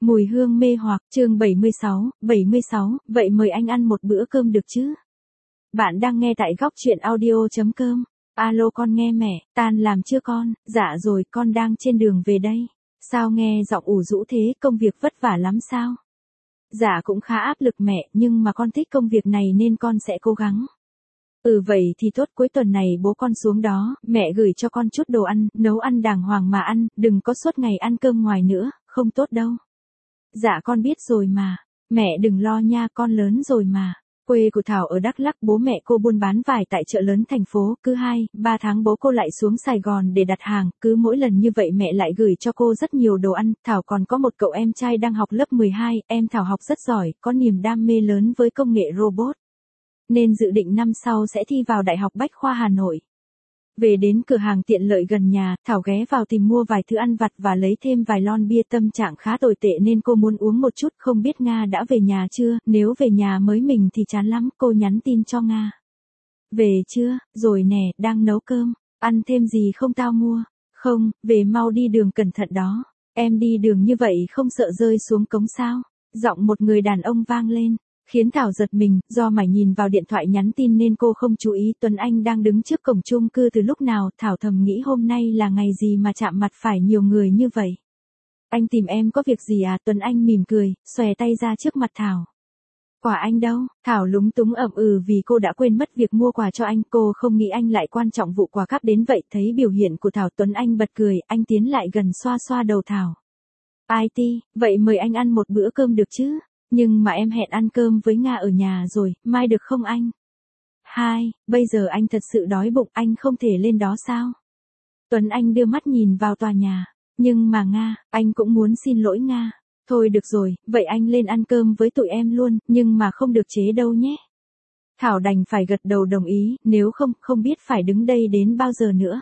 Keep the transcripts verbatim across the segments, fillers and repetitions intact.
Mùi hương mê hoặc, chương bảy mươi sáu, bảy mươi sáu, vậy mời anh ăn một bữa cơm được chứ? Bạn đang nghe tại góc chuyện audio chấm com. Alo con nghe mẹ, tan làm chưa con? Dạ rồi, con đang trên đường về đây. Sao nghe giọng ủ rũ thế, công việc vất vả lắm sao? Dạ cũng khá áp lực mẹ, nhưng mà con thích công việc này nên con sẽ cố gắng. Ừ vậy thì tốt, cuối tuần này bố con xuống đó, mẹ gửi cho con chút đồ ăn, nấu ăn đàng hoàng mà ăn, đừng có suốt ngày ăn cơm ngoài nữa, không tốt đâu. Dạ con biết rồi mà, mẹ đừng lo nha, con lớn rồi mà. Quê của Thảo ở Đắk Lắk, bố mẹ cô buôn bán vải tại chợ lớn thành phố, cứ hai, ba tháng bố cô lại xuống Sài Gòn để đặt hàng, cứ mỗi lần như vậy mẹ lại gửi cho cô rất nhiều đồ ăn. Thảo còn có một cậu em trai đang học lớp mười hai, em Thảo học rất giỏi, có niềm đam mê lớn với công nghệ robot. Nên dự định năm sau sẽ thi vào Đại học Bách khoa Hà Nội. Về đến cửa hàng tiện lợi gần nhà, Thảo ghé vào tìm mua vài thứ ăn vặt và lấy thêm vài lon bia. Tâm trạng khá tồi tệ nên cô muốn uống một chút, không biết Nga đã về nhà chưa, nếu về nhà mới mình thì chán lắm, cô nhắn tin cho Nga. Về chưa, rồi nè, đang nấu cơm, ăn thêm gì không tao mua, không, về mau đi đường cẩn thận đó, em đi đường như vậy không sợ rơi xuống cống sao, giọng một người đàn ông vang lên. Khiến Thảo giật mình, do mải nhìn vào điện thoại nhắn tin nên cô không chú ý Tuấn Anh đang đứng trước cổng chung cư từ lúc nào. Thảo thầm nghĩ hôm nay là ngày gì mà chạm mặt phải nhiều người như vậy. Anh tìm em có việc gì à? Tuấn Anh mỉm cười, xòe tay ra trước mặt Thảo. Quà anh đâu? Thảo lúng túng ậm ừ vì cô đã quên mất việc mua quà cho anh. Cô không nghĩ anh lại quan trọng vụ quà cáp đến vậy. Thấy biểu hiện của Thảo, Tuấn Anh bật cười, anh tiến lại gần xoa xoa đầu Thảo. i tê, vậy mời anh ăn một bữa cơm được chứ? Nhưng mà em hẹn ăn cơm với Nga ở nhà rồi, mai được không anh? Hai, bây giờ anh thật sự đói bụng, anh không thể lên đó sao? Tuấn Anh đưa mắt nhìn vào tòa nhà. Nhưng mà Nga, anh cũng muốn xin lỗi Nga. Thôi được rồi, vậy anh lên ăn cơm với tụi em luôn, nhưng mà không được chế đâu nhé. Thảo đành phải gật đầu đồng ý, nếu không, không biết phải đứng đây đến bao giờ nữa.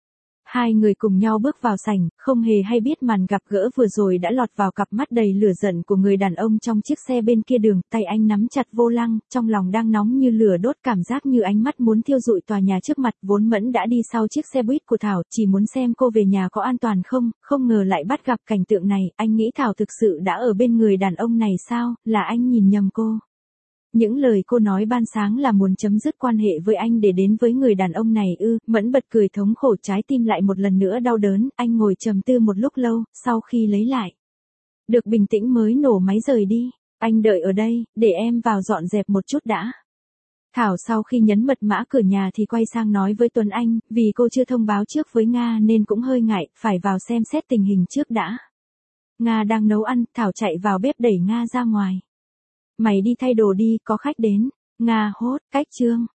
Hai người cùng nhau bước vào sảnh, không hề hay biết màn gặp gỡ vừa rồi đã lọt vào cặp mắt đầy lửa giận của người đàn ông trong chiếc xe bên kia đường. Tay anh nắm chặt vô lăng, trong lòng đang nóng như lửa đốt, cảm giác như ánh mắt muốn thiêu rụi tòa nhà trước mặt. Vốn Mẫn đã đi sau chiếc xe buýt của Thảo, chỉ muốn xem cô về nhà có an toàn không, không ngờ lại bắt gặp cảnh tượng này. Anh nghĩ Thảo thực sự đã ở bên người đàn ông này sao, là anh nhìn nhầm cô. Những lời cô nói ban sáng là muốn chấm dứt quan hệ với anh để đến với người đàn ông này ư? Mẫn bật cười thống khổ, trái tim lại một lần nữa đau đớn. Anh ngồi trầm tư một lúc lâu, sau khi lấy lại được bình tĩnh mới nổ máy rời đi. Anh đợi ở đây, để em vào dọn dẹp một chút đã. Thảo sau khi nhấn mật mã cửa nhà thì quay sang nói với Tuấn Anh, vì cô chưa thông báo trước với Nga nên cũng hơi ngại, phải vào xem xét tình hình trước đã. Nga đang nấu ăn, Thảo chạy vào bếp đẩy Nga ra ngoài. Mày đi thay đồ đi, có khách đến. Nga hốt, cách chương.